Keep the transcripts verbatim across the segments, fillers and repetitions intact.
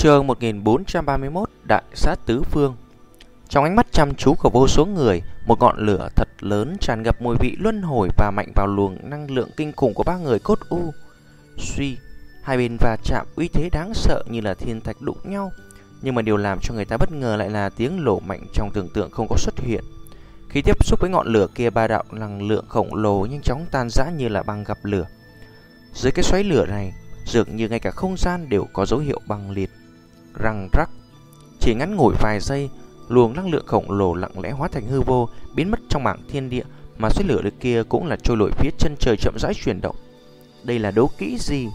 Chương một nghìn bốn trăm ba mươi mốt Đại sát tứ phương. Trong ánh mắt chăm chú của vô số người, một ngọn lửa thật lớn tràn ngập mùi vị luân hồi và mạnh vào luồng năng lượng kinh khủng của ba người cốt u. Suy, hai bên va chạm uy thế đáng sợ như là thiên thạch đụng nhau. Nhưng mà điều làm cho người ta bất ngờ lại là tiếng nổ mạnh trong tưởng tượng không có xuất hiện. Khi tiếp xúc với ngọn lửa kia, ba đạo năng lượng khổng lồ nhanh chóng tan rã như là băng gặp lửa. Dưới cái xoáy lửa này, dường như ngay cả không gian đều có dấu hiệu băng liệt. Răng rắc, chỉ ngắn ngủi vài giây, luồng năng lượng khổng lồ lặng lẽ hóa thành hư vô, biến mất trong mảng thiên địa, mà xoáy lửa kia cũng là trôi nổi phía chân trời chậm rãi chuyển động. Đây là đấu kỹ gì?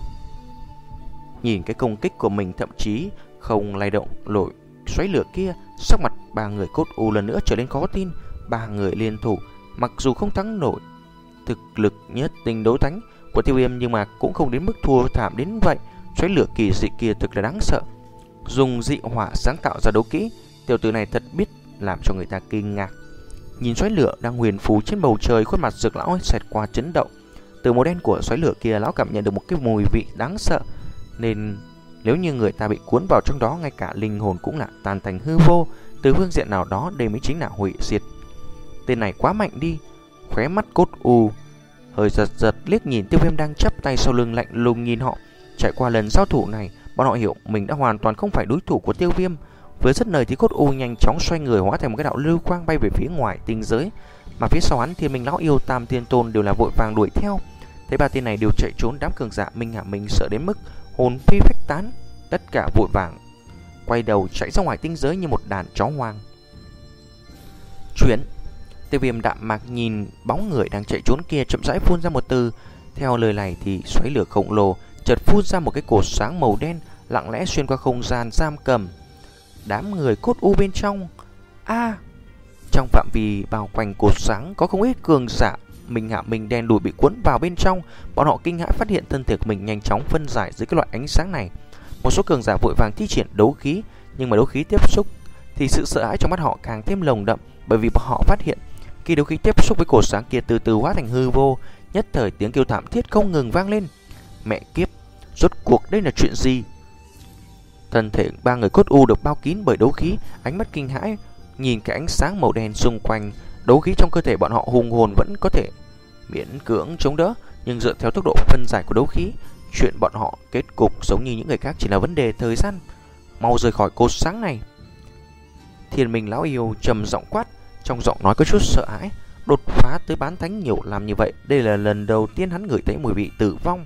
Nhìn cái công kích của mình thậm chí không lay động nổi xoáy lửa kia, sắc mặt ba người cốt u lần nữa trở nên khó tin. Ba người liên thủ, mặc dù không thắng nổi thực lực nhất tinh đấu thánh của Tiêu Viêm, nhưng mà cũng không đến mức thua thảm đến vậy. Xoáy lửa kỳ dị kia thực là đáng sợ. Dùng dị hỏa sáng tạo ra đấu kỹ, tiểu tử này thật biết làm cho người ta kinh ngạc. Nhìn xoáy lửa đang huyền phù trên bầu trời, khuôn mặt Dược lão xẹt qua chấn động. Từ màu đen của xoáy lửa kia, lão cảm nhận được một cái mùi vị đáng sợ, nên nếu như người ta bị cuốn vào trong đó, ngay cả linh hồn cũng là tan thành hư vô. Từ phương diện nào đó, đây mới chính là hủy diệt. Tên này quá mạnh đi. Khóe mắt cốt u hơi giật giật liếc nhìn Tiêu Viêm đang chắp tay sau lưng, lạnh lùng nhìn họ. Trải qua lần giao thủ này, bọn họ hiểu mình đã hoàn toàn không phải đối thủ của Tiêu Viêm. Với rất lời thì cốt u nhanh chóng xoay người, hóa thành một cái đạo lưu quang bay về phía ngoài tinh giới, mà phía sau hắn Thiên Minh lão yêu, Tam Thiên Tôn đều là vội vàng đuổi theo. Thấy ba tên này đều chạy trốn, đám cường giả Minh Hạ Minh sợ đến mức hồn phi phách tán, tất cả vội vàng quay đầu chạy ra ngoài tinh giới như một đàn chó hoang. Chuyển. Tiêu Viêm đạm mạc nhìn bóng người đang chạy trốn kia, chậm rãi phun ra một từ. Theo lời này thì xoáy lửa khổng lồ chợt phun ra một cái cột sáng màu đen, lặng lẽ xuyên qua không gian giam cầm đám người cốt u bên trong. A, à, trong phạm vi bao quanh cột sáng có không ít cường giả Minh Hạ Minh đen đùi bị cuốn vào bên trong. Bọn họ kinh hãi phát hiện thân thể của mình nhanh chóng phân giải dưới cái loại ánh sáng này. Một số cường giả vội vàng thi triển đấu khí, nhưng mà đấu khí tiếp xúc thì sự sợ hãi trong mắt họ càng thêm nồng đậm, bởi vì bọn họ phát hiện khi đấu khí tiếp xúc với cột sáng kia từ từ hóa thành hư vô. Nhất thời tiếng kêu thảm thiết không ngừng vang lên. Mẹ kiếp, rốt cuộc đây là chuyện gì? Thân thể ba người cốt u được bao kín bởi đấu khí, ánh mắt kinh hãi nhìn cái ánh sáng màu đen xung quanh. Đấu khí trong cơ thể bọn họ hùng hồn vẫn có thể miễn cưỡng chống đỡ, nhưng dựa theo tốc độ phân giải của đấu khí, chuyện bọn họ kết cục giống như những người khác chỉ là vấn đề thời gian. Mau rời khỏi cột sáng này. Thiên Minh lão yêu trầm giọng quát, trong giọng nói có chút sợ hãi. Đột phá tới bán thánh nhiều làm như vậy, đây là lần đầu tiên hắn ngửi thấy mùi vị tử vong.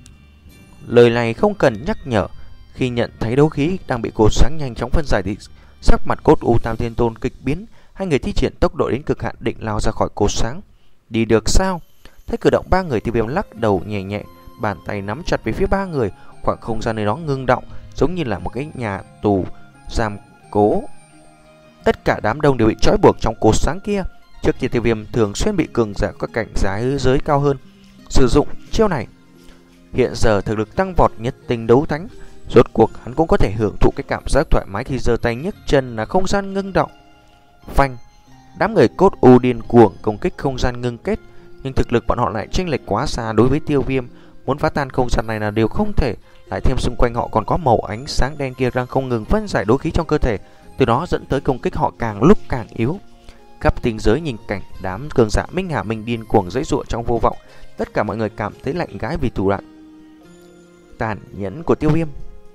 Lời này không cần nhắc nhở. Khi nhận thấy đấu khí đang bị cột sáng nhanh chóng phân giải thì sắc mặt cốt u, Tam Thiên Tôn kịch biến. Hai người thi triển tốc độ đến cực hạn định lao ra khỏi cột sáng. Đi được sao? Thấy cử động ba người, Tiêu Viêm lắc đầu nhẹ nhẹ, bàn tay nắm chặt về phía ba người. Khoảng không gian nơi đó ngưng động, giống như là một cái nhà tù giam cố. Tất cả đám đông đều bị trói buộc trong cột sáng kia. Trước kia Tiêu Viêm thường xuyên bị cường giả có cảnh giới giới cao hơn sử dụng chiêu này. Hiện giờ thực lực tăng vọt nhất tinh đấu thánh, rốt cuộc hắn cũng có thể hưởng thụ cái cảm giác thoải mái khi giơ tay nhấc chân là không gian ngưng động. Phanh, đám người cốt u điên cuồng công kích không gian ngưng kết, nhưng thực lực bọn họ lại chênh lệch quá xa đối với Tiêu Viêm. Muốn phá tan không gian này là điều không thể. Lại thêm xung quanh họ còn có màu ánh sáng đen kia đang không ngừng phân giải đấu khí trong cơ thể, từ đó dẫn tới công kích họ càng lúc càng yếu. Khắp tinh giới nhìn cảnh đám cường giả Minh Hạ Minh điên cuồng giãy giụa trong vô vọng, tất cả mọi người cảm thấy lạnh gáy vì thủ đoạn tàn nhẫn của Tiêu Viêm.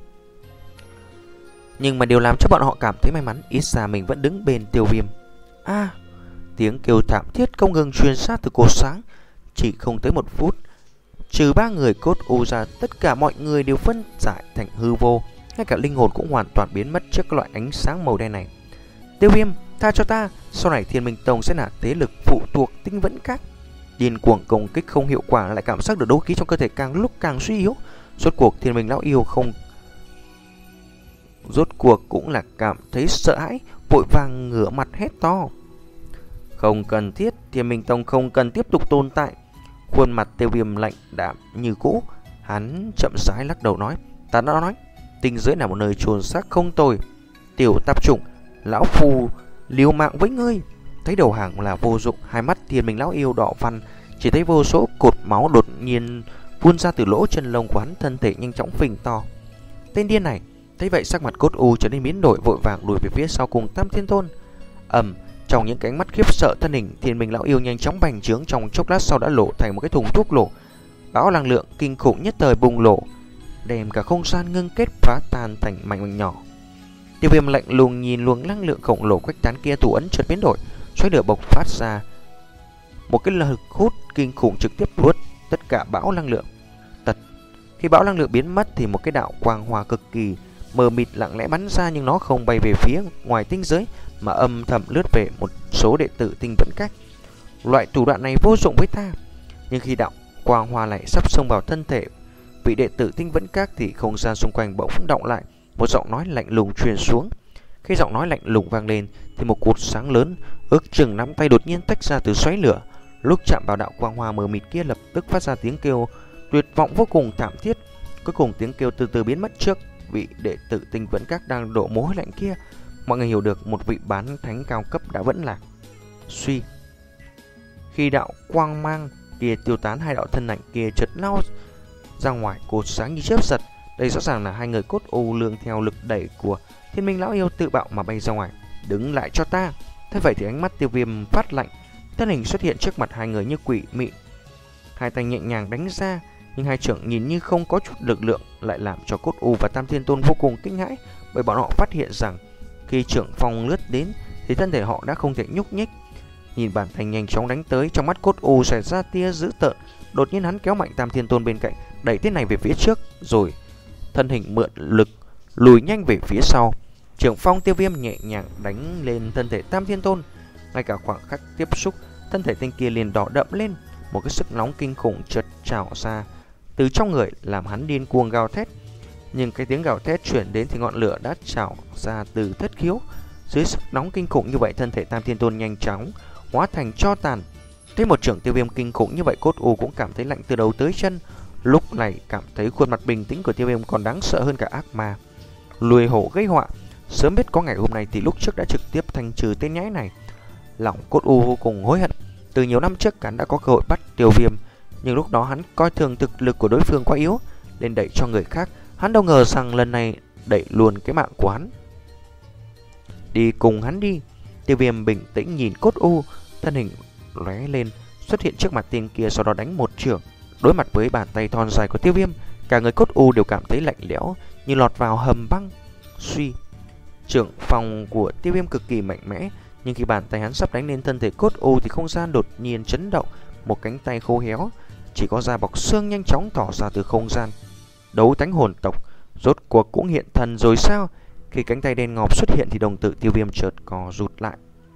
Nhưng mà điều làm cho bọn họ cảm thấy may mắn, ít ra mình vẫn đứng bên Tiêu Viêm. A, à, tiếng kêu thảm thiết không ngừng truyền ra từ cột sáng. Chỉ không tới một phút, trừ ba người cốt u ra, tất cả mọi người đều phân giải thành hư vô, ngay cả linh hồn cũng hoàn toàn biến mất trước các loại ánh sáng màu đen này. Tiêu Viêm, tha cho ta, sau này Thiên Minh Tông sẽ là thế lực phụ thuộc tinh vẫn các. Điên cuồng công kích không hiệu quả, lại cảm giác được đấu khí trong cơ thể càng lúc càng suy yếu. Rốt cuộc Thiên Minh lão yêu không Rốt cuộc cũng là cảm thấy sợ hãi, vội vàng ngửa mặt hét to. Không cần thiết, Thiên Minh Tông không cần tiếp tục tồn tại. Khuôn mặt Tiêu Viêm lạnh đạm như cũ, hắn chậm rãi lắc đầu nói, ta đã nói, tinh giới là một nơi chôn xác không tồi. Tiểu tạp chủng, lão phù liều mạng với ngươi. Thấy đầu hàng là vô dụng, hai mắt Thiên Minh lão yêu đỏ văn, chỉ thấy vô số cột máu đột nhiên phun ra từ lỗ chân lông của hắn, thân thể nhanh chóng phình to. Tên điên này, Thấy vậy sắc mặt Cốt U trở nên biến đổi, vội vàng lùi về phía sau cùng Tam Thiên Tôn. Ầm, trong những cái mắt khiếp sợ, thân hình Thiên Minh lão yêu nhanh chóng bành trướng, trong chốc lát sau đã lộ thành một cái thùng thuốc nổ. Bão năng lượng kinh khủng nhất thời bùng nổ, đem cả không gian ngưng kết phá tan thành mảnh mảnh nhỏ. Tiêu Viêm lạnh lùng nhìn luồng năng lượng khổng lồ quách tán kia, thủ ấn chợt biến đổi, xoáy lửa bộc phát ra một cái lực hút kinh khủng trực tiếp nuốt tất cả bão năng lượng. Tật, khi bão năng lượng biến mất thì một cái đạo quang hoa cực kỳ mờ mịt lặng lẽ bắn ra, nhưng nó không bay về phía ngoài tinh giới mà âm thầm lướt về một số đệ tử Tinh Vẫn Các. Loại thủ đoạn này vô dụng với ta, nhưng khi đạo quang hoa lại sắp xông vào thân thể vị đệ tử Tinh Vẫn Các thì không gian xung quanh bỗng động lại, một giọng nói lạnh lùng truyền xuống. Khi giọng nói lạnh lùng vang lên thì một cột sáng lớn ước chừng nắm tay đột nhiên tách ra từ xoáy lửa, lúc chạm vào đạo quang hoa mờ mịt kia lập tức phát ra tiếng kêu tuyệt vọng vô cùng thảm thiết. Cuối cùng tiếng kêu từ từ biến mất trước vị đệ tử Tinh Vẫn Các đang đổ mồ hôi lạnh kia. Mọi người hiểu được một vị bán thánh cao cấp đã vẫn lạc. Suy, khi đạo quang mang kia tiêu tán, hai đạo thân ảnh kia chợt lao ra ngoài, cột sáng như chớp giật. Đây rõ ràng là hai người Cốt U lương theo lực đẩy của Thiên Minh lão yêu tự bạo mà bay ra ngoài. Đứng lại cho ta. Thế vậy thì ánh mắt Tiêu Viêm phát lạnh, thân hình xuất hiện trước mặt hai người như quỷ mị, hai tay nhẹ nhàng đánh ra, nhưng hai trưởng nhìn như không có chút lực lượng lại làm cho Cốt U và Tam Thiên Tôn vô cùng kinh hãi, bởi bọn họ phát hiện rằng khi trưởng phong lướt đến thì thân thể họ đã không thể nhúc nhích. Nhìn bản thành nhanh chóng đánh tới, trong mắt Cốt U xảy ra tia dữ tợn. Đột nhiên hắn kéo mạnh Tam Thiên Tôn bên cạnh, đẩy tên này về phía trước, rồi thân hình mượn lực lùi nhanh về phía sau. Trưởng phong Tiêu Viêm nhẹ nhàng đánh lên thân thể Tam Thiên Tôn. Ngay cả khoảng khắc tiếp xúc, thân thể tên kia liền đỏ đậm lên, một cái sức nóng kinh khủng chợt trào ra từ trong người, làm hắn điên cuồng gào thét. Nhưng cái tiếng gào thét chuyển đến thì ngọn lửa đã trào ra từ thất khiếu. Dưới sức nóng kinh khủng như vậy, thân thể Tam Thiên Tôn nhanh chóng hóa thành tro tàn. Thấy một trưởng Tiêu Viêm kinh khủng như vậy, Cốt U cũng cảm thấy lạnh từ đầu tới chân. Lúc này cảm thấy khuôn mặt bình tĩnh của Tiêu Viêm còn đáng sợ hơn cả ác ma lùi hổ gây họa. Sớm biết có ngày hôm nay thì lúc trước đã trực tiếp thanh trừ tên nhãi này. Lòng Cốt U vô cùng hối hận. Từ nhiều năm trước hắn đã có cơ hội bắt Tiêu Viêm, nhưng lúc đó hắn coi thường thực lực của đối phương quá yếu, nên đẩy cho người khác. Hắn đâu ngờ rằng lần này đẩy luôn cái mạng của hắn. Đi cùng hắn đi. Tiêu Viêm bình tĩnh nhìn Cốt U, thân hình lóe lên xuất hiện trước mặt tên kia, sau đó đánh một chưởng. Đối mặt với bàn tay thon dài của Tiêu Viêm, cả người Cốt U đều cảm thấy lạnh lẽo như lọt vào hầm băng. Suy, trưởng phòng của Tiêu Viêm cực kỳ mạnh mẽ, nhưng khi bàn tay hắn sắp đánh lên thân thể Cốt U thì không gian đột nhiên chấn động, một cánh tay khô héo chỉ có da bọc xương nhanh chóng tỏ ra từ không gian. Đấu thánh hồn tộc rốt cuộc cũng hiện thân rồi sao? Khi cánh tay đen ngòm xuất hiện thì đồng tử Tiêu Viêm chợt co rụt lại.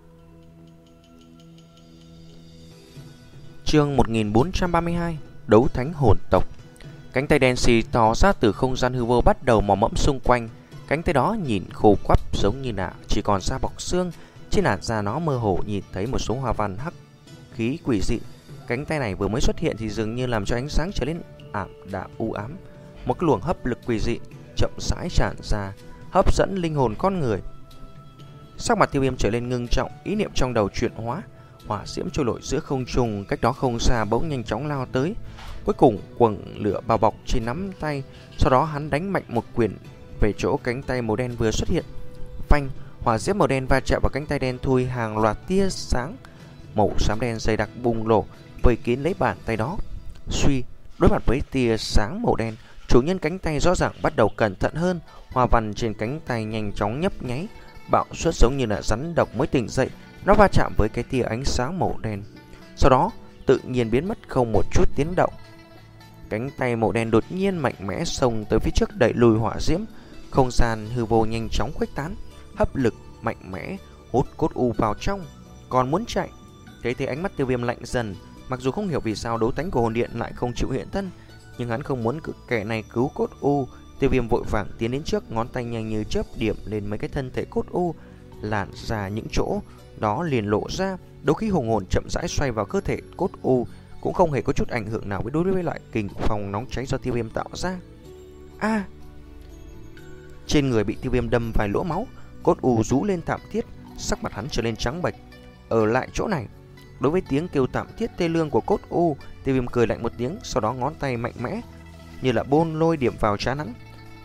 Chương một nghìn bốn trăm ba mươi hai, Đấu thánh hồn tộc. Cánh tay đen xì tỏ ra từ không gian hư vô bắt đầu mò mẫm xung quanh. Cánh tay đó nhìn khô quắp giống như là chỉ còn da bọc xương. Trên làn da nó mơ hồ nhìn thấy một số hoa văn hắc khí quỷ dị. Cánh tay này vừa mới xuất hiện thì dường như làm cho ánh sáng trở nên ảm đạm u ám. Một cái luồng hấp lực quỷ dị chậm rãi tràn ra, hấp dẫn linh hồn con người. Sắc mặt Tiêu Viêm trở lên ngưng trọng, ý niệm trong đầu chuyển hóa. Hỏa diễm trôi nổi giữa không trung cách đó không xa bỗng nhanh chóng lao tới. Cuối cùng quầng lửa bao bọc trên nắm tay. Sau đó hắn đánh mạnh một quyền về chỗ cánh tay màu đen vừa xuất hiện. Phanh, hỏa diễm màu đen va chạm vào cánh tay đen, thui hàng loạt tia sáng màu xám đen dày đặc bùng nổ vây kín lấy bàn tay đó. Suy, đối mặt với tia sáng màu đen, chủ nhân cánh tay rõ ràng bắt đầu cẩn thận hơn. Hoa văn trên cánh tay nhanh chóng nhấp nháy, bạo xuất giống như là rắn độc mới tỉnh dậy. Nó va chạm với cái tia ánh sáng màu đen, sau đó tự nhiên biến mất không một chút tiếng động. Cánh tay màu đen đột nhiên mạnh mẽ xông tới phía trước, đẩy lùi hỏa diễm. Không gian hư vô nhanh chóng khuếch tán, hấp lực mạnh mẽ hút Cốt U vào trong. Còn muốn chạy. Thế thì ánh mắt Tiêu Viêm lạnh dần. Mặc dù không hiểu vì sao đấu thánh của hồn điện lại không chịu hiện thân, nhưng hắn không muốn kẻ này cứu Cốt U. Tiêu Viêm vội vàng tiến đến trước, ngón tay nhanh như chớp điểm lên mấy cái thân thể Cốt U. Làn ra những chỗ đó liền lộ ra, đấu khí hùng hồn chậm rãi xoay vào cơ thể Cốt U, cũng không hề có chút ảnh hưởng nào với đối với loại kình phong nóng cháy do Tiêu Viêm tạo ra. A! À, trên người bị Tiêu Viêm đâm vài lỗ máu, Cốt U rú lên thảm thiết, sắc mặt hắn trở lên trắng bệch. Ở lại chỗ này. Đối với tiếng kêu thảm thiết tê lương của Cốt U, Tiêu Viêm cười lạnh một tiếng, sau đó ngón tay mạnh mẽ như là bôn lôi điểm vào trán hắn.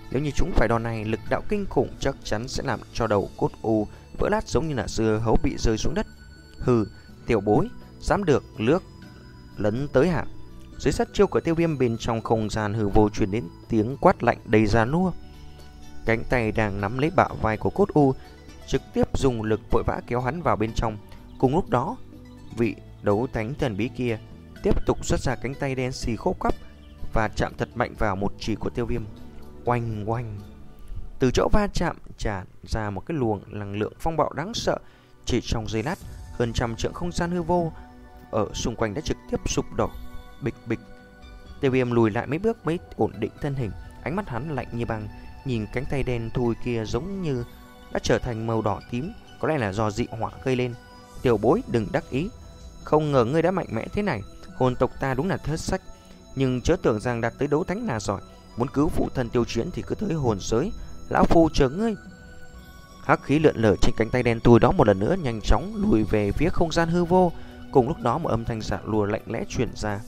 Nếu như chúng phải đòn này, lực đạo kinh khủng chắc chắn sẽ làm cho đầu Cốt U vỡ lát giống như là dưa hấu bị rơi xuống đất. Hừ, tiểu bối, dám được lướt lấn tới hả? Dưới sát chiêu của Tiêu Viêm, bên trong không gian hư vô truyền đến tiếng quát lạnh đầy giàn nua. Cánh tay đang nắm lấy bả vai của Cốt U trực tiếp dùng lực vội vã kéo hắn vào bên trong. Cùng lúc đó, vị đấu thánh thần bí kia tiếp tục xuất ra cánh tay đen xì khô quắp và chạm thật mạnh vào một chỉ của Tiêu Viêm. Oanh oanh, từ chỗ va chạm tràn ra một cái luồng năng lượng phong bạo đáng sợ. Chỉ trong giây lát, hơn trăm trượng không gian hư vô ở xung quanh đã trực tiếp sụp đổ. Bịch bịch, Tiêu Viêm lùi lại mấy bước mới ổn định thân hình. Ánh mắt hắn lạnh như băng, nhìn cánh tay đen thui kia giống như đã trở thành màu đỏ tím, có lẽ là do dị hỏa gây lên. Tiểu bối đừng đắc ý, không ngờ ngươi đã mạnh mẽ thế này. Hồn tộc ta đúng là thất sách, nhưng chớ tưởng rằng đạt tới đấu thánh là giỏi. Muốn cứu phụ thân Tiêu Chiến thì cứ tới hồn giới, lão phu chờ ngươi. Hắc khí lượn lờ trên cánh tay đen thui đó một lần nữa nhanh chóng lùi về phía không gian hư vô. Cùng lúc đó một âm thanh dạ lùa lạnh lẽ truyền ra.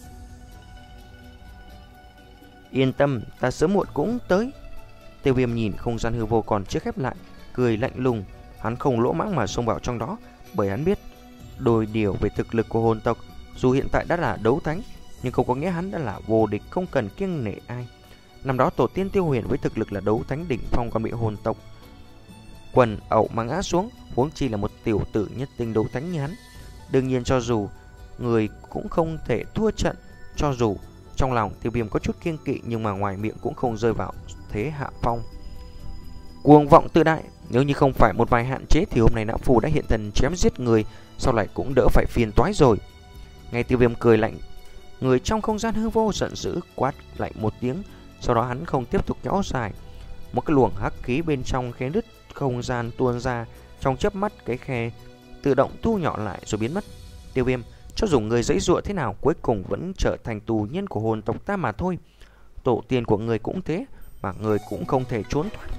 Yên tâm, ta sớm muộn cũng tới. Tiêu Viêm nhìn không gian hư vô còn chưa khép lại, cười lạnh lùng. Hắn không lỗ mãng mà xông vào trong đó, bởi hắn biết đôi điều về thực lực của hồn tộc. Dù hiện tại đã là đấu thánh, nhưng không có nghĩa hắn đã là vô địch, không cần kiêng nể ai. Năm đó tổ tiên Tiêu Huyền với thực lực là đấu thánh đỉnh phong còn bị hồn tộc quần ẩu mà ngã xuống, huống chi là một tiểu tử nhất tinh đấu thánh như hắn. Đương nhiên cho dù người cũng không thể thua trận. Cho dù trong lòng Tiêu Viêm có chút kiêng kỵ, nhưng mà ngoài miệng cũng không rơi vào thế hạ phong. Cuồng vọng tự đại, nếu như không phải một vài hạn chế thì hôm nay lão phu đã hiện thân chém giết người, sau lại cũng đỡ phải phiền toái rồi. Nghe Tiêu Viêm cười lạnh, người trong không gian hư vô giận dữ quát lại một tiếng. Sau đó hắn không tiếp tục kéo dài, một cái luồng hắc khí bên trong khe nứt không gian tuôn ra. Trong chớp mắt, cái khe tự động thu nhỏ lại rồi biến mất. Tiêu Viêm, cho dù người giãy giụa thế nào, cuối cùng vẫn trở thành tù nhân của hồn tộc ta mà thôi. Tổ tiên của người cũng thế, mà người cũng không thể trốn thoát.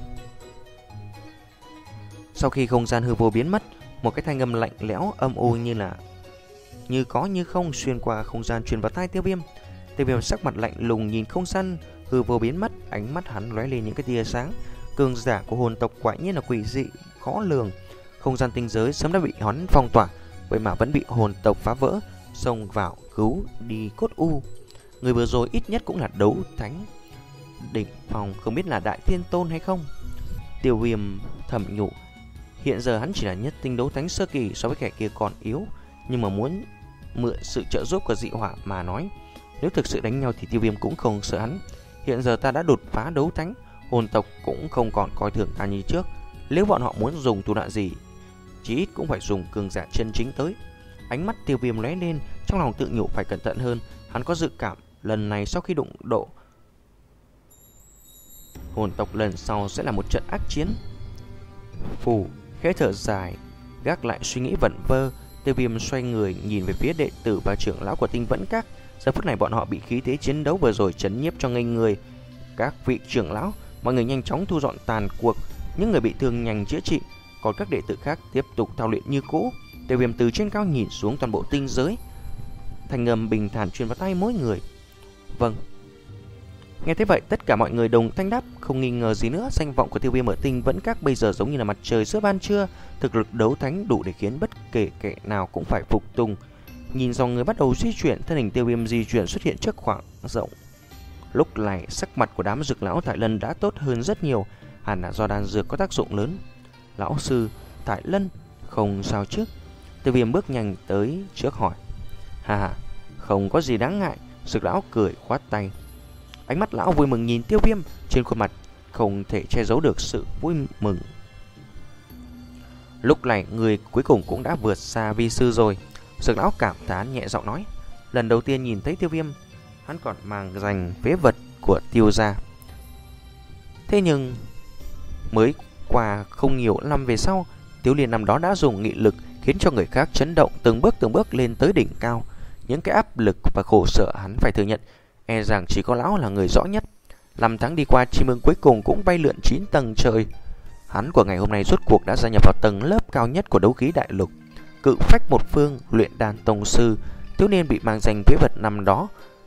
Sau khi không gian hư vô biến mất, một cái thanh âm lạnh lẽo âm u như là như có như không xuyên qua không gian truyền vào tai Tiêu Viêm. Tiêu Viêm sắc mặt lạnh lùng nhìn không gian hư vô biến mất, ánh mắt hắn lóe lên những cái tia sáng. Cường giả của hồn tộc quả nhiên là quỷ dị khó lường. Không gian tinh giới sớm đã bị hắn phong tỏa, vậy mà vẫn bị hồn tộc phá vỡ, xông vào cứu đi Cốt U. Người vừa rồi ít nhất cũng là đấu thánh đỉnh phong, không biết là đại thiên tôn hay không. Tiêu Viêm thầm nhủ, hiện giờ hắn chỉ là nhất tinh đấu thánh sơ kỳ, so với kẻ kia còn yếu. Nhưng mà muốn mượn sự trợ giúp của dị hỏa mà nói, nếu thực sự đánh nhau thì Tiêu Viêm cũng không sợ hắn. Hiện giờ ta đã đột phá đấu thánh, hồn tộc cũng không còn coi thường ta như trước. Nếu bọn họ muốn dùng thủ đoạn gì, chí ít cũng phải dùng cường giả chân chính tới. Ánh mắt Tiêu Viêm lóe lên, trong lòng tự nhủ phải cẩn thận hơn. Hắn có dự cảm lần này sau khi đụng độ hồn tộc, lần sau sẽ là một trận ác chiến. Phù khẽ thở dài, gác lại suy nghĩ vẩn vơ, Tiêu Viêm xoay người nhìn về phía đệ tử và trưởng lão của Tinh Vẫn Các. Giờ phút này bọn họ bị khí thế chiến đấu vừa rồi chấn nhiếp cho ngây người. Các vị trưởng lão, mọi người nhanh chóng thu dọn tàn cuộc, những người bị thương nhanh chữa trị, còn các đệ tử khác tiếp tục thao luyện như cũ. Tiêu Viêm từ trên cao nhìn xuống toàn bộ tinh giới, thanh âm bình thản truyền vào tai mỗi người. Vâng. Nghe thế vậy, tất cả mọi người đồng thanh đáp, không nghi ngờ gì nữa. Danh vọng của Tiêu Viêm ở Tinh Vẫn Các bây giờ giống như là mặt trời giữa ban trưa, thực lực đấu thánh đủ để khiến bất kể kẻ nào cũng phải phục tùng. Nhìn dòng người bắt đầu di chuyển, thân hình Tiêu Viêm di chuyển xuất hiện trước khoảng rộng. Lúc này sắc mặt của đám dược lão Thải Lân đã tốt hơn rất nhiều, hẳn là do đan dược có tác dụng lớn. Lão sư Thải Lân, không sao chứ? Tiêu Viêm bước nhanh tới trước hỏi. Hà hà, không có gì đáng ngại. Dược lão cười khoát tay. Ánh mắt lão vui mừng nhìn Tiêu Viêm, trên khuôn mặt không thể che giấu được sự vui mừng. Lúc này người cuối cùng cũng đã vượt xa vi sư rồi. Dược lão cảm thán nhẹ giọng nói. Lần đầu tiên nhìn thấy Tiêu Viêm, hắn còn mang giành phế vật của Tiêu gia. Thế nhưng mới qua không nhiều năm về sau, Tiêu Liên năm đó đã dùng nghị lực khiến cho người khác chấn động, từng bước từng bước lên tới đỉnh cao. Những cái áp lực và khổ sở hắn phải thừa nhận, e rằng chỉ có lão là người rõ nhất. Năm tháng đi qua, chim ưng cuối cùng cũng bay lượn chín tầng trời. Hắn của ngày hôm nay rốt cuộc đã gia nhập vào tầng lớp cao nhất của đấu khí đại lục, cự phách một phương, luyện đan tông sư. Thiếu niên bị mang danh phế vật năm đó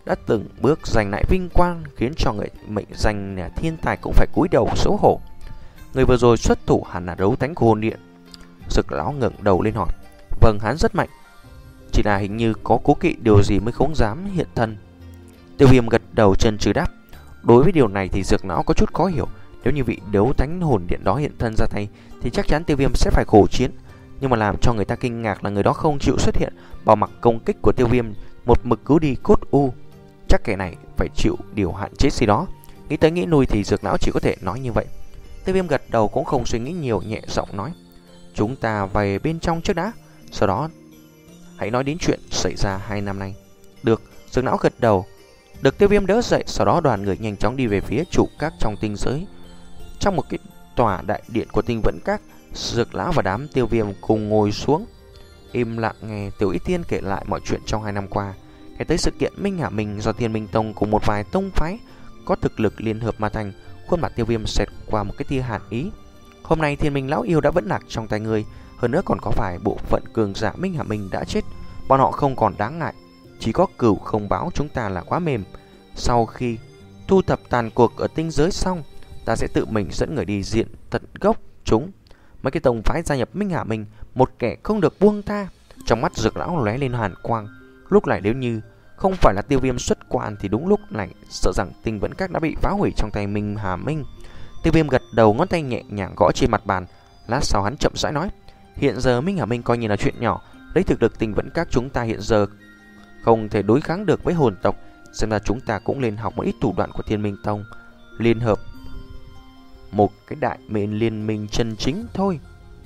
đã từng bước giành lại vinh quang, khiến cho người mệnh danh là thiên tài cũng phải cúi đầu xấu hổ. Người vừa rồi xuất thủ hẳn là đấu thánh của hồn điện. Dực lão ngẩng đầu lên hỏi. Vâng, hắn rất mạnh, chỉ là hình như có cố kỵ điều gì mới không dám hiện thân. Tiêu Viêm gật đầu chân chừ đáp. Đối với điều này thì Dực lão có chút khó hiểu. Nếu như vị đấu thánh hồn điện đó hiện thân ra tay thì chắc chắn Tiêu Viêm sẽ phải khổ chiến. Nhưng mà làm cho người ta kinh ngạc là người đó không chịu xuất hiện, bỏ mặc công kích của Tiêu Viêm một mực cứu đi cốt u. Chắc kẻ này phải chịu điều hạn chế gì đó. Nghĩ tới nghĩ lui thì Dực lão chỉ có thể nói như vậy. Tiêu Viêm gật đầu cũng không suy nghĩ nhiều, nhẹ giọng nói. Chúng ta về bên trong trước đã, sau đó hãy nói đến chuyện xảy ra hai năm nay. Được, Dực lão gật đầu. Được Tiêu Viêm đỡ dậy, sau đó đoàn người nhanh chóng đi về phía trụ các trong tinh giới. Trong một cái tòa đại điện của tinh vẫn các, Dực lão và đám Tiêu Viêm cùng ngồi xuống, im lặng nghe Tiểu Y Tiên kể lại mọi chuyện trong hai năm qua. Kể tới sự kiện Minh Hà Minh do Thiên Minh Tông cùng một vài tông phái có thực lực liên hợp mà thành. Khuôn mặt Tiêu Viêm xẹt qua một cái tia hàn ý. Hôm nay Thiên Minh lão yêu đã vẫn lạc trong tay ngươi, hơn nữa còn có vài bộ phận cường giả Minh Hà Minh đã chết. Bọn họ không còn đáng ngại, chỉ có cửu không báo chúng ta là quá mềm. Sau khi thu thập tàn cuộc ở tinh giới xong, ta sẽ tự mình dẫn người đi diện tận gốc chúng. Mấy cái tông phái gia nhập Minh Hà Minh, một kẻ không được buông tha. Trong mắt Dực lão lóe lên hàn quang. Lúc này nếu như không phải là Tiêu Viêm xuất quan thì đúng lúc này sợ rằng tinh vẫn các đã bị phá hủy trong tay Minh Hà Minh. Tiêu Viêm gật đầu, ngón tay nhẹ nhàng gõ trên mặt bàn. Lát sau hắn chậm rãi nói. Hiện giờ Minh Hà Minh coi như là chuyện nhỏ. Lấy thực lực tinh vẫn các chúng ta hiện giờ không thể đối kháng được với hồn tộc. Xem ra chúng ta cũng nên học một ít thủ đoạn của Thiên Minh Tông, liên hợp một cái đại mệnh liên minh chân chính thôi.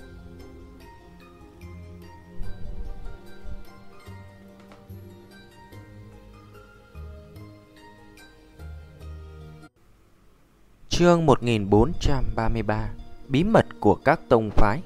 Chương một nghìn bốn trăm ba mươi ba. Bí mật của các tông phái.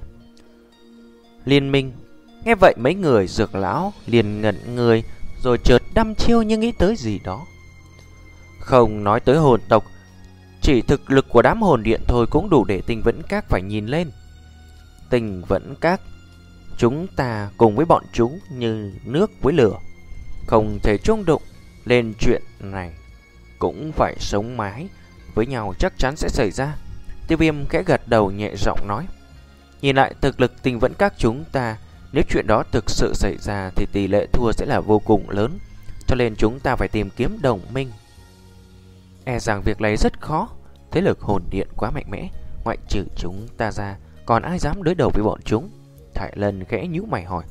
Liên minh. Nghe vậy mấy người Dược lão liền ngẩn người, rồi chợt đăm chiêu như nghĩ tới gì đó. Không nói tới hồn tộc, chỉ thực lực của đám hồn điện thôi cũng đủ để Tinh Vẫn Các phải nhìn lên. Tinh Vẫn Các, chúng ta cùng với bọn chúng như nước với lửa, không thể chung đụng. Lên chuyện này cũng phải sống mái với nhau, chắc chắn sẽ xảy ra. Tiêu Viêm khẽ gật đầu nhẹ giọng nói. Nhìn lại thực lực Tinh Vẫn Các chúng ta, nếu chuyện đó thực sự xảy ra thì tỷ lệ thua sẽ là vô cùng lớn. Cho nên chúng ta phải tìm kiếm đồng minh. E rằng việc này rất khó. Thế lực hồn điện quá mạnh mẽ, ngoại trừ chúng ta ra còn ai dám đối đầu với bọn chúng? Thải Lân khẽ nhíu mày hỏi.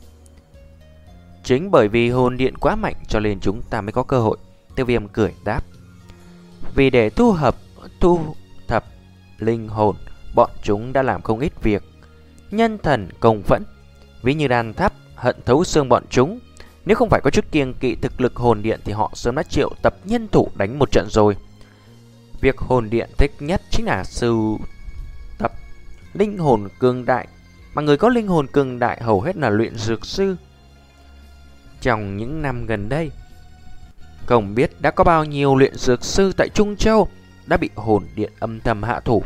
Chính bởi vì hồn điện quá mạnh cho nên chúng ta mới có cơ hội. Tiêu Viêm cười đáp. Vì để thu hợp thu thập linh hồn, bọn chúng đã làm không ít việc nhân thần công phẫn. Ví như đàn tháp hận thấu xương bọn chúng. Nếu không phải có chút kiêng kỵ thực lực hồn điện thì họ sớm đã triệu tập nhân thủ đánh một trận rồi. Việc hồn điện thích nhất chính là sưu tập linh hồn cường đại, mà người có linh hồn cường đại hầu hết là luyện dược sư. Trong những năm gần đây, không biết đã có bao nhiêu luyện dược sư tại Trung Châu đã bị hồn điện âm thầm hạ thủ.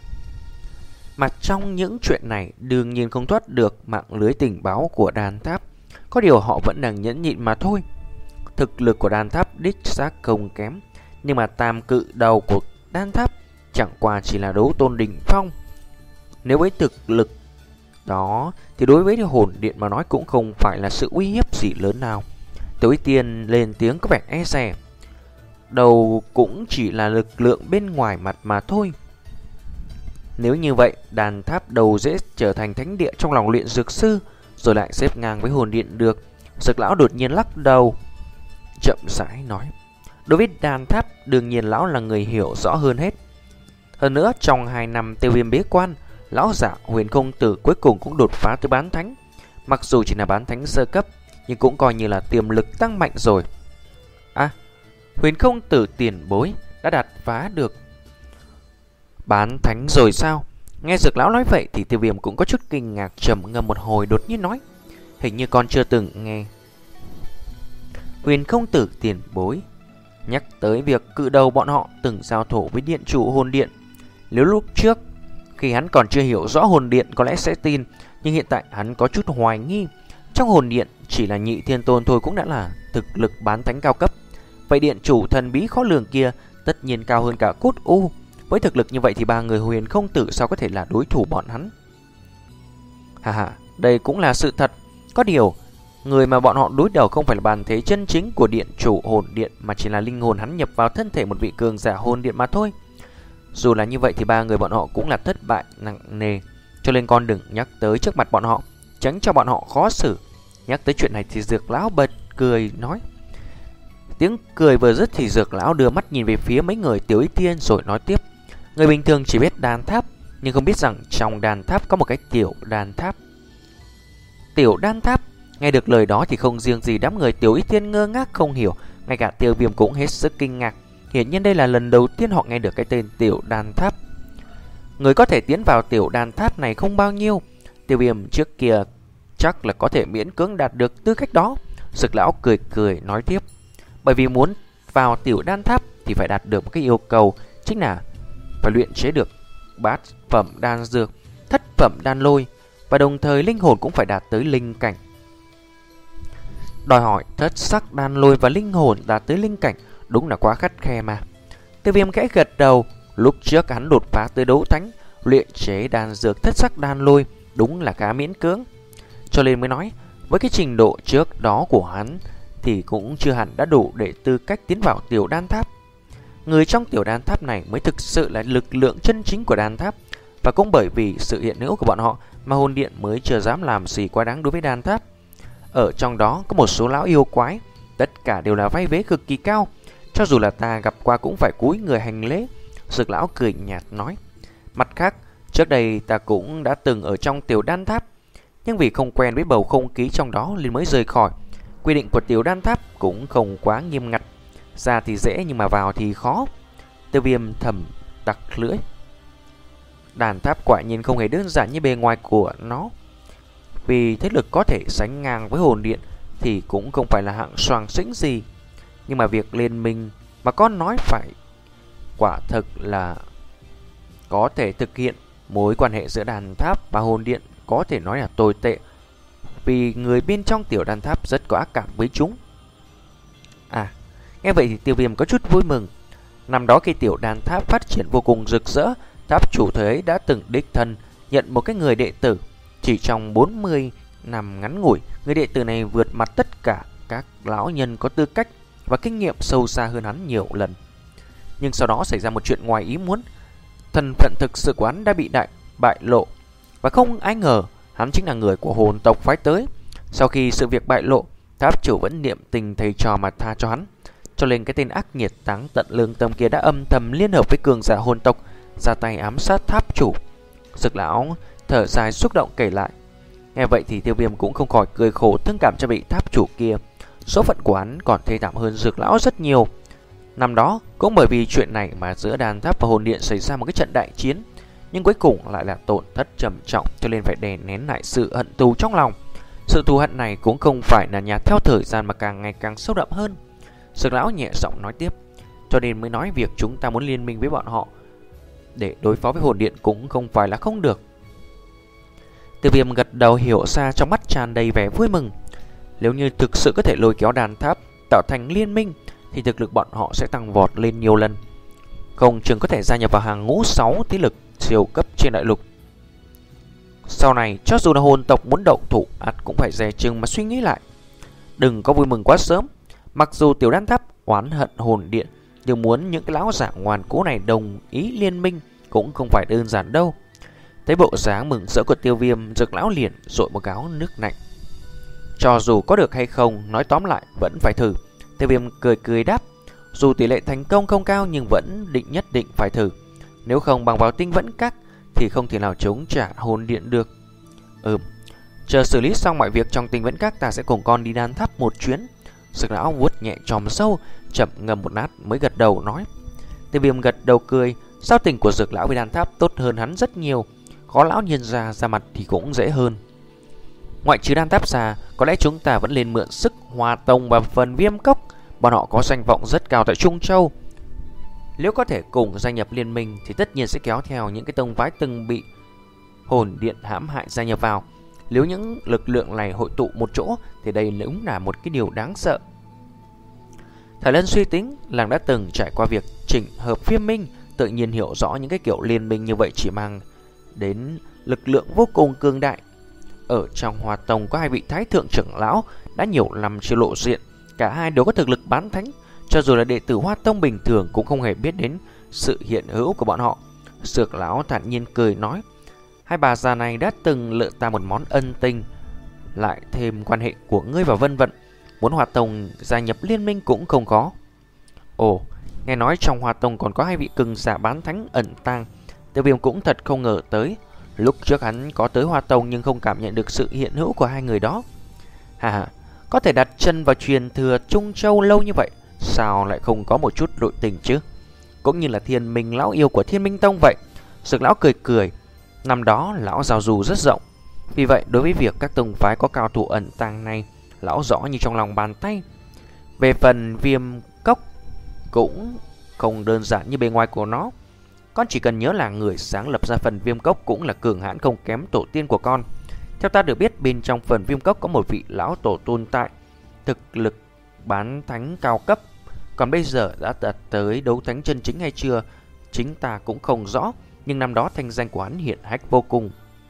Mà trong những chuyện này đương nhiên không thoát được mạng lưới tình báo của đàn tháp. Có điều họ vẫn đang nhẫn nhịn mà thôi. Thực lực của đàn tháp đích xác không kém, nhưng mà tam cự đầu của đan tháp chẳng qua chỉ là đấu tôn đỉnh phong. Nếu với thực lực đó thì đối với hồn điện mà nói cũng không phải là sự uy hiếp gì lớn nào. Tiểu Y Tiên lên tiếng có vẻ e dè. Đầu cũng chỉ là lực lượng bên ngoài mặt mà thôi. Nếu như vậy, đàn tháp đầu dễ trở thành thánh địa trong lòng luyện dược sư, rồi lại xếp ngang với hồn điện được. Dược lão đột nhiên lắc đầu, chậm rãi nói. Đối với đàn tháp, đương nhiên lão là người hiểu rõ hơn hết. Hơn nữa, trong hai năm Tiêu Viêm bế quan, lão giả Huyền Không Tử cuối cùng cũng đột phá tới bán thánh. Mặc dù chỉ là bán thánh sơ cấp, nhưng cũng coi như là tiềm lực tăng mạnh rồi. À, Huyền Không Tử tiền bối đã đạt phá được bán thánh rồi sao? Nghe Dược lão nói vậy thì Tiêu Viêm cũng có chút kinh ngạc, trầm ngâm một hồi đột nhiên nói. Hình như con chưa từng nghe Huyền Không Tử tiền bối nhắc tới việc cự đầu bọn họ từng giao thủ với điện chủ hồn điện. Nếu lúc trước khi hắn còn chưa hiểu rõ hồn điện có lẽ sẽ tin, nhưng hiện tại hắn có chút hoài nghi. Trong hồn điện chỉ là nhị thiên tôn thôi cũng đã là thực lực bán thánh cao cấp, Vậy điện chủ thần bí khó lường kia tất nhiên cao hơn cả Cốt U. Với thực lực như vậy thì ba người Huyền Không Tử sao có thể là đối thủ bọn hắn? Hà hà, đây cũng là sự thật. Có điều, người mà bọn họ đối đầu không phải là bản thể chân chính của điện chủ hồn điện, mà chỉ là linh hồn hắn nhập vào thân thể một vị cường giả hồn điện mà thôi. Dù là như vậy thì ba người bọn họ cũng là thất bại nặng nề, cho nên con đừng nhắc tới trước mặt bọn họ, tránh cho bọn họ khó xử. Nhắc tới chuyện này thì Dược lão bật cười nói. Tiếng cười vừa dứt thì Dược lão đưa mắt nhìn về phía mấy người Tiểu Y Tiên rồi nói tiếp. Người bình thường chỉ biết đan tháp, nhưng không biết rằng trong đan tháp có một cái tiểu đan tháp. Tiểu đan tháp. Nghe được lời đó thì không riêng gì đám người Tiểu Y Tiên ngơ ngác không hiểu, ngay cả Tiêu Viêm cũng hết sức kinh ngạc. Hiển nhiên đây là lần đầu tiên họ nghe được cái tên tiểu đan tháp. Người có thể tiến vào tiểu đan tháp này không bao nhiêu. Tiêu Viêm trước kia chắc là có thể miễn cưỡng đạt được tư cách đó. Dược lão cười cười nói tiếp. Bởi vì muốn vào tiểu đan tháp thì phải đạt được một cái yêu cầu, chính là phải luyện chế được bát phẩm đan dược, thất phẩm đan lôi, và đồng thời linh hồn cũng phải đạt tới linh cảnh. Đòi hỏi thất sắc đan lôi và linh hồn đạt tới linh cảnh đúng là quá khắt khe mà. Tiêu Viêm khẽ gật đầu. Lúc trước hắn đột phá tới đấu thánh, luyện chế đan dược thất sắc đan lôi đúng là khá miễn cưỡng, cho nên mới nói với cái trình độ trước đó của hắn thì cũng chưa hẳn đã đủ để tư cách tiến vào tiểu đan tháp. Người trong tiểu đan tháp này mới thực sự là lực lượng chân chính của đan tháp, và cũng bởi vì sự hiện hữu của bọn họ mà hồn điện mới chưa dám làm gì quá đáng đối với đan tháp. Ở trong đó có một số lão yêu quái, tất cả đều là vai vế cực kỳ cao, cho dù là ta gặp qua cũng phải cúi người hành lễ. Dược lão cười nhạt nói. Mặt khác, trước đây ta cũng đã từng ở trong tiểu đan tháp, nhưng vì không quen với bầu không khí trong đó nên mới rời khỏi. Quy định của tiểu đan tháp cũng không quá nghiêm ngặt, ra thì dễ nhưng mà vào thì khó. Tiêu Viêm thầm tặc lưỡi. Đan tháp quả nhiên không hề đơn giản như bề ngoài của nó. Vì thế lực có thể sánh ngang với hồn điện thì cũng không phải là hạng soàng xĩnh gì. Nhưng mà việc liên minh mà con nói phải quả thực là có thể thực hiện. Mối quan hệ giữa đan tháp và hồn điện có thể nói là tồi tệ, vì người bên trong tiểu đan tháp rất có ác cảm với chúng. À, nghe vậy thì Tiêu Viêm có chút vui mừng. Năm đó khi tiểu đan tháp phát triển vô cùng rực rỡ, tháp chủ thời ấy đã từng đích thân nhận một cái người đệ tử. Chỉ trong bốn mươi năm ngắn ngủi, người đệ tử này vượt mặt tất cả các lão nhân có tư cách và kinh nghiệm sâu xa hơn hắn nhiều lần. Nhưng sau đó xảy ra một chuyện ngoài ý muốn. Thân phận thực sự của hắn đã bị đại bại lộ, và không ai ngờ hắn chính là người của hồn tộc phái tới. Sau khi sự việc bại lộ, tháp chủ vẫn niệm tình thầy trò mà tha cho hắn, cho nên cái tên ác nghiệt táng tận lương tâm kia đã âm thầm liên hợp với cường giả hồn tộc ra tay ám sát tháp chủ. Dược lão thở dài xúc động kể lại. Nghe vậy thì Tiêu Viêm cũng không khỏi cười khổ thương cảm cho vị tháp chủ kia. Số phận của hắn còn thê thảm hơn Dược lão rất nhiều. Năm đó cũng bởi vì chuyện này mà giữa đan tháp và hồn điện xảy ra một cái trận đại chiến, nhưng cuối cùng lại là tổn thất trầm trọng, cho nên phải đè nén lại sự hận thù trong lòng. Sự thù hận này cũng không phải là nhạt theo thời gian mà càng ngày càng sâu đậm hơn. Dược lão nhẹ giọng nói tiếp. Cho nên mới nói việc chúng ta muốn liên minh với bọn họ để đối phó với hồn điện cũng không phải là không được. Tiêu Viêm gật đầu hiểu ra, trong mắt tràn đầy vẻ vui mừng. Nếu như thực sự có thể lôi kéo đan tháp tạo thành liên minh thì thực lực bọn họ sẽ tăng vọt lên nhiều lần, không chừng có thể gia nhập vào hàng ngũ sáu thế lực siêu cấp trên đại lục. Sau này cho dù là hồn tộc muốn động thủ, ắt cũng phải dè chừng mà suy nghĩ lại. Đừng có vui mừng quá sớm. Mặc dù tiểu đan tháp oán hận hồn điện, nhưng muốn những cái lão giả ngoan cố này đồng ý liên minh cũng không phải đơn giản đâu. Thấy bộ dáng mừng rỡ của Tiêu Viêm, Dược lão liền dội một gáo nước lạnh. Cho dù có được hay không, nói tóm lại vẫn phải thử. Tiêu Viêm cười cười đáp. Dù tỷ lệ thành công không cao nhưng vẫn định nhất định phải thử. Nếu không bằng vào tinh vẫn các thì không thể nào chống trả hồn điện được. Ừm, chờ xử lý xong mọi việc trong tinh vẫn các, ta sẽ cùng con đi đan tháp một chuyến. Dược lão vuốt nhẹ chòm sâu, chậm ngầm một lát mới gật đầu nói. Tiêu Viêm gật đầu cười. Giao tình của Dược lão với đan tháp tốt hơn hắn rất nhiều. Có lão nhân ra ra mặt thì cũng dễ hơn. Ngoại trừ đan tháp ra, có lẽ chúng ta vẫn nên mượn sức Hoa Tông và phần Viêm Cốc. Bọn họ có danh vọng rất cao tại Trung Châu. Nếu có thể cùng gia nhập liên minh thì tất nhiên sẽ kéo theo những cái tông phái từng bị hồn điện hãm hại gia nhập vào. Nếu những lực lượng này hội tụ một chỗ thì đây cũng là một cái điều đáng sợ. Thải Lân suy tính, nàng đã từng trải qua việc chỉnh hợp viêm minh, tự nhiên hiểu rõ những cái kiểu liên minh như vậy chỉ mang đến lực lượng vô cùng cường đại. Ở trong Hoa Tông có hai vị thái thượng trưởng lão đã nhiều năm chưa lộ diện, cả hai đều có thực lực bán thánh, cho dù là đệ tử Hoa Tông bình thường cũng không hề biết đến sự hiện hữu của bọn họ. Dược lão thản nhiên cười nói, hai bà già này đã từng lựa ta một món ân tình, lại thêm quan hệ của ngươi và Vân Vận, muốn Hoa Tông gia nhập liên minh cũng không có. Ồ, nghe nói trong Hoa Tông còn có hai vị cường giả bán thánh ẩn tàng, Tiêu Viêm cũng thật không ngờ tới. Lúc trước hắn có tới Hoa Tông nhưng không cảm nhận được sự hiện hữu của hai người đó. Hà hà, có thể đặt chân vào truyền thừa Trung Châu lâu như vậy, sao lại không có một chút nội tình chứ? Cũng như là Thiên Minh lão yêu của Thiên Minh Tông vậy. Dược lão cười cười, năm đó lão giao du rất rộng, vì vậy đối với việc các tông phái có cao thủ ẩn tàng này, lão rõ như trong lòng bàn tay. Về phần Viêm Cốc cũng không đơn giản như bề ngoài của nó. Con chỉ cần nhớ là người sáng lập ra phần Viêm Cốc cũng là cường hãn không kém tổ tiên của con. Theo ta được biết, bên trong phần Viêm Cốc có một vị lão tổ tồn tại, thực lực bán thánh cao cấp. Còn bây giờ đã đạt tới đấu thánh chân chính hay chưa, chính ta cũng không rõ, nhưng năm đó thanh danh của hắn hiển hách vô cùng.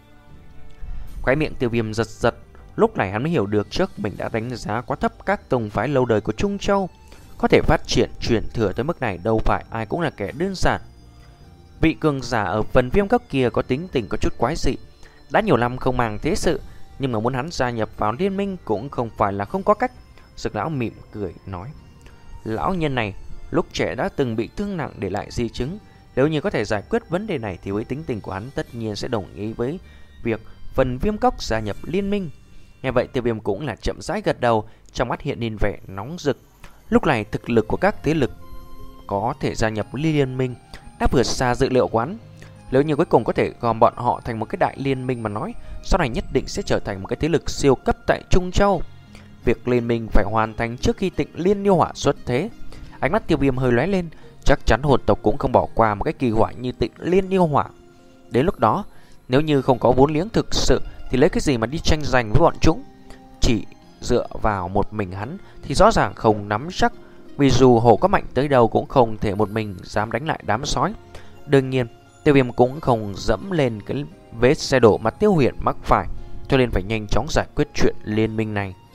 Khóe miệng Tiêu Viêm giật giật, lúc này hắn mới hiểu được trước mình đã đánh giá quá thấp các tông phái lâu đời của Trung Châu. Có thể phát triển truyền thừa tới mức này đâu phải ai cũng là kẻ đơn giản. Vị cường giả ở phần Viêm Cốc kia có tính tình có chút quái dị, đã nhiều năm không màng thế sự, nhưng mà muốn hắn gia nhập vào liên minh cũng không phải là không có cách. Dược lão mỉm cười nói, lão nhân này lúc trẻ đã từng bị thương nặng để lại di chứng, nếu như có thể giải quyết vấn đề này thì với tính tình của hắn tất nhiên sẽ đồng ý với việc phần Viêm Cốc gia nhập liên minh. Nghe vậy Tiêu Viêm cũng là chậm rãi gật đầu, trong mắt hiện lên vẻ nóng rực. Lúc này thực lực của các thế lực có thể gia nhập liên minh đã vượt xa dự liệu của hắn. Nếu như cuối cùng có thể gom bọn họ thành một cái đại liên minh mà nói, sau này nhất định sẽ trở thành một cái thế lực siêu cấp tại Trung Châu. Việc liên minh phải hoàn thành trước khi Tịnh Liên Yêu Hỏa xuất thế. Ánh mắt Tiêu Viêm hơi lóe lên, chắc chắn hồn tộc cũng không bỏ qua một cái kỳ hỏa như Tịnh Liên Yêu Hỏa. Đến lúc đó, nếu như không có vốn liếng thực sự thì lấy cái gì mà đi tranh giành với bọn chúng? Chỉ dựa vào một mình hắn thì rõ ràng không nắm chắc, vì dù hổ có mạnh tới đâu cũng không thể một mình dám đánh lại đám sói. Đương nhiên, Tiêu Viêm cũng không dẫm lên cái vết xe đổ mà Tiêu Huyền mắc phải, cho nên phải nhanh chóng giải quyết chuyện liên minh này.